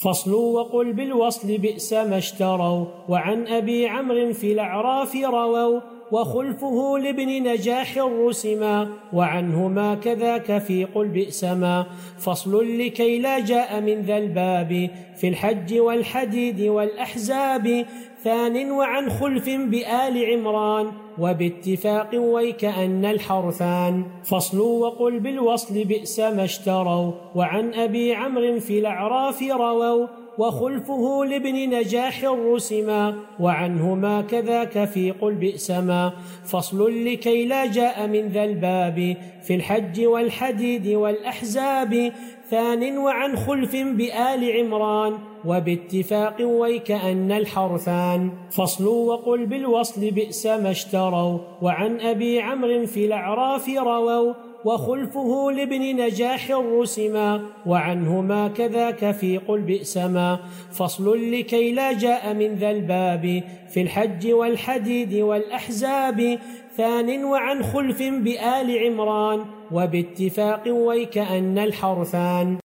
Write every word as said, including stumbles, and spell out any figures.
فصل وقل بالوصل بئس ما اشتروا. وعن أبي عمرو في الأعراف رووا وخلفه لابن نجاح رسما وعنهما كذاك في قل بئس ما. فصل لكي لا جاء من ذا الباب في الحج والحديد والأحزاب. ثان وعن خلف بآل عمران وباتفاق ويكأن الحرفان. فصل وقل بالوصل بئس ما اشتروا. وعن أبي عمرو في الأعراف رووا وخلفه لابن نجاح رسما وعنهما كذاك في قل بئس ما. فصل لكي لا جاء من ذا الباب في الحج والحديد والأحزاب. ثان وعن خلف بآل عمران وباتفاق ويكأن الحرفان. فصل وقل بالوصل بئس ما اشتروا. وعن أبي عمرو في الأعراف رووا وخلفه لابن نجاح رسما وعنهما كذاك في قل بئس ما. فصل لكي لا جاء من ذا الباب في الحج والحديد والأحزاب. ثان وعن خلف بآل عمران وباتفاق ويكأن الحرفان.